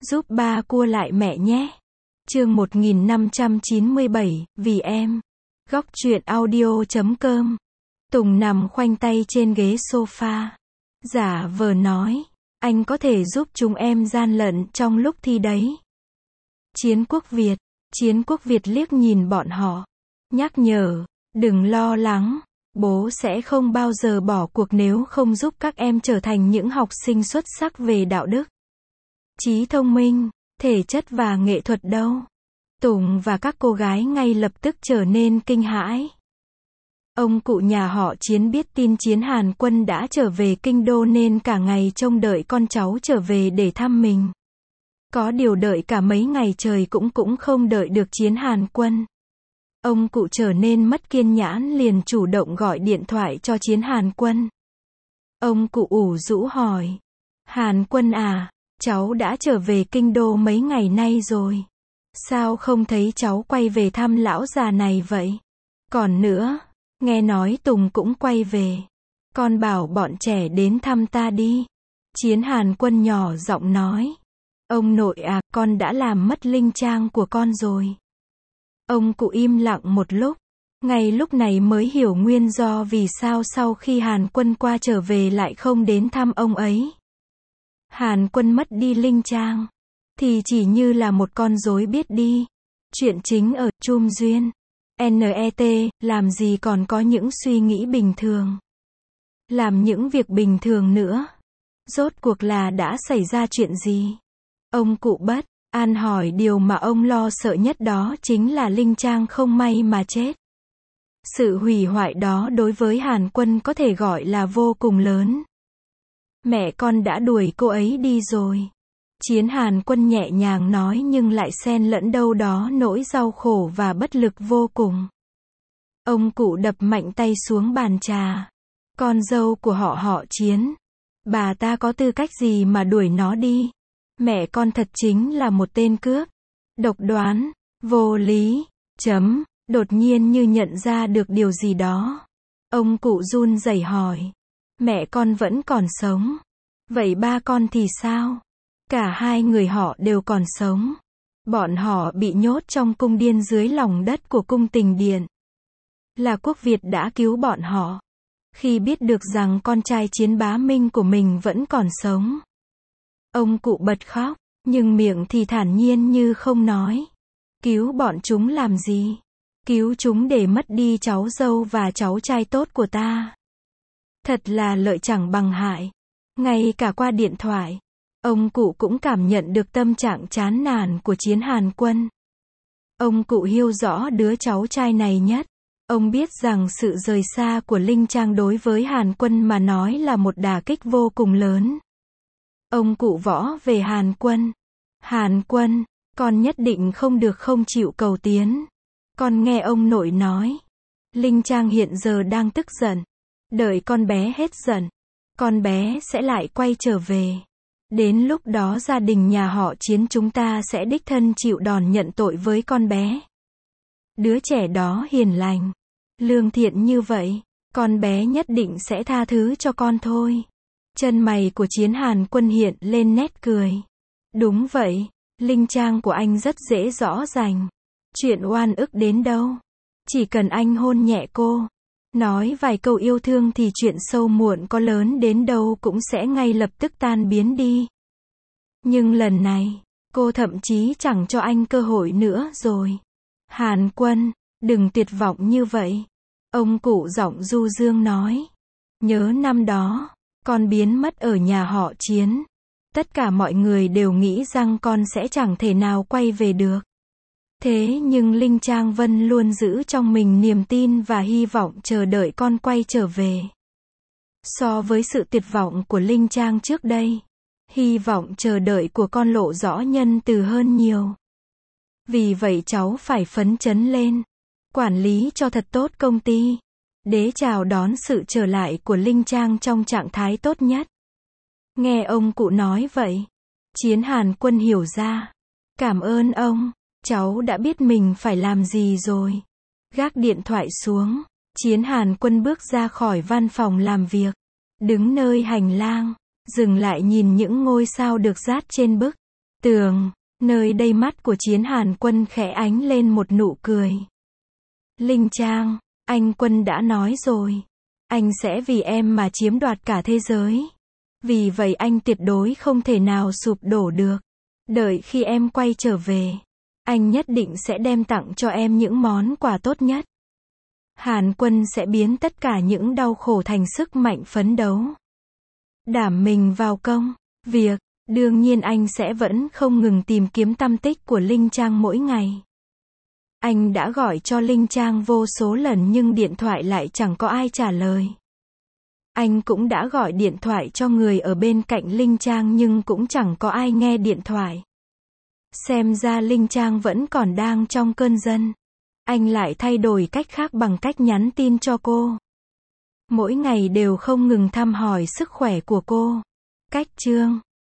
giúp ba cua lại mẹ nhé. Chương 1597, vì em. Góc truyện audio.com. Tùng nằm khoanh tay trên ghế sofa. Giả vờ nói, anh có thể giúp chúng em gian lận trong lúc thi đấy. Chiến Quốc Việt liếc nhìn bọn họ. Nhắc nhở, đừng lo lắng, bố sẽ không bao giờ bỏ cuộc nếu không giúp các em trở thành những học sinh xuất sắc về đạo đức, trí thông minh, thể chất và nghệ thuật đâu. Tùng và các cô gái ngay lập tức trở nên kinh hãi. Ông cụ nhà họ Chiến biết tin Chiến Hàn Quân đã trở về kinh đô nên cả ngày trông đợi con cháu trở về để thăm mình. Có điều đợi cả mấy ngày trời cũng không đợi được Chiến Hàn Quân. Ông cụ trở nên mất kiên nhẫn liền chủ động gọi điện thoại cho Chiến Hàn Quân. Ông cụ ủ rũ hỏi, Hàn Quân à, cháu đã trở về kinh đô mấy ngày nay rồi. Sao không thấy cháu quay về thăm lão già này vậy? Còn nữa, nghe nói Tùng cũng quay về. Con bảo bọn trẻ đến thăm ta đi. Chiến Hàn Quân nhỏ giọng nói. Ông nội à, con đã làm mất linh trang của con rồi. Ông cụ im lặng một lúc. Ngay lúc này mới hiểu nguyên do vì sao sau khi Hàn Quân qua trở về lại không đến thăm ông ấy. Hàn Quân mất đi linh trang thì chỉ như là một con rối biết đi. Chuyện chính ở Chum Duyên. NET, làm gì còn có những suy nghĩ bình thường. Làm những việc bình thường nữa. Rốt cuộc là đã xảy ra chuyện gì? Ông cụ bất an hỏi điều mà ông lo sợ nhất đó chính là linh trang không may mà chết. Sự hủy hoại đó đối với Hàn Quân có thể gọi là vô cùng lớn. Mẹ con đã đuổi cô ấy đi rồi. Chiến Hàn Quân nhẹ nhàng nói nhưng lại xen lẫn đâu đó nỗi đau khổ và bất lực vô cùng. Ông cụ đập mạnh tay xuống bàn trà. Con dâu của họ Chiến. Bà ta có tư cách gì mà đuổi nó đi? Mẹ con thật chính là một tên cướp. Độc đoán, vô lý, Đột nhiên như nhận ra được điều gì đó. Ông cụ run rẩy hỏi. Mẹ con vẫn còn sống. Vậy ba con thì sao? Cả hai người họ đều còn sống. Bọn họ bị nhốt trong cung điên dưới lòng đất của cung Tình Điện. Là Quốc Việt đã cứu bọn họ. Khi biết được rằng con trai Chiến Bá Minh của mình vẫn còn sống, ông cụ bật khóc, nhưng miệng thì thản nhiên như không nói. Cứu bọn chúng làm gì? Cứu chúng để mất đi cháu dâu và cháu trai tốt của ta. Thật là lợi chẳng bằng hại. Ngay cả qua điện thoại, ông cụ cũng cảm nhận được tâm trạng chán nản của Chiến Hàn Quân. Ông cụ hiểu rõ đứa cháu trai này nhất. Ông biết rằng sự rời xa của linh trang đối với Hàn Quân mà nói là một đả kích vô cùng lớn. Ông cụ võ về Hàn Quân. Hàn Quân, con nhất định không được không chịu cầu tiến. Con nghe ông nội nói. Linh trang hiện giờ đang tức giận. Đợi con bé hết giận, con bé sẽ lại quay trở về. Đến lúc đó gia đình nhà họ Chiến chúng ta sẽ đích thân chịu đòn nhận tội với con bé. Đứa trẻ đó hiền lành, lương thiện như vậy, con bé nhất định sẽ tha thứ cho con thôi. Chân mày của Chiến Hàn Quân hiện lên nét cười. Đúng vậy, linh trang của anh rất dễ rõ ràng. Chuyện oan ức đến đâu, chỉ cần anh hôn nhẹ cô, nói vài câu yêu thương thì chuyện sâu muộn có lớn đến đâu cũng sẽ ngay lập tức tan biến đi. Nhưng lần này, cô thậm chí chẳng cho anh cơ hội nữa rồi. Hàn Quân, đừng tuyệt vọng như vậy. Ông cụ giọng du dương nói. Nhớ năm đó, con biến mất ở nhà họ Chiến. Tất cả mọi người đều nghĩ rằng con sẽ chẳng thể nào quay về được. Thế nhưng Linh Trang Vân luôn giữ trong mình niềm tin và hy vọng chờ đợi con quay trở về. So với sự tuyệt vọng của Linh Trang trước đây, hy vọng chờ đợi của con lộ rõ nhân từ hơn nhiều. Vì vậy cháu phải phấn chấn lên, quản lý cho thật tốt công ty, để chào đón sự trở lại của Linh Trang trong trạng thái tốt nhất. Nghe ông cụ nói vậy, Chiến Hàn Quân hiểu ra. Cảm ơn ông, cháu đã biết mình phải làm gì rồi. Gác điện thoại xuống, Chiến Hàn Quân bước ra khỏi văn phòng làm việc. Đứng nơi hành lang, dừng lại nhìn những ngôi sao được dát trên bức Tường, nơi đây mắt của Chiến Hàn Quân khẽ ánh lên một nụ cười. Linh Trang, anh Quân đã nói rồi. Anh sẽ vì em mà chiếm đoạt cả thế giới. Vì vậy anh tuyệt đối không thể nào sụp đổ được. Đợi khi em quay trở về, anh nhất định sẽ đem tặng cho em những món quà tốt nhất. Hàn Quân sẽ biến tất cả những đau khổ thành sức mạnh phấn đấu. Đảm mình vào công việc, đương nhiên anh sẽ vẫn không ngừng tìm kiếm tăm tích của Linh Trang mỗi ngày. Anh đã gọi cho Linh Trang vô số lần nhưng điện thoại lại chẳng có ai trả lời. Anh cũng đã gọi điện thoại cho người ở bên cạnh Linh Trang nhưng cũng chẳng có ai nghe điện thoại. Xem ra Linh Trang vẫn còn đang trong cơn giận. Anh lại thay đổi cách khác bằng cách nhắn tin cho cô. Mỗi ngày đều không ngừng thăm hỏi sức khỏe của cô. Cách chương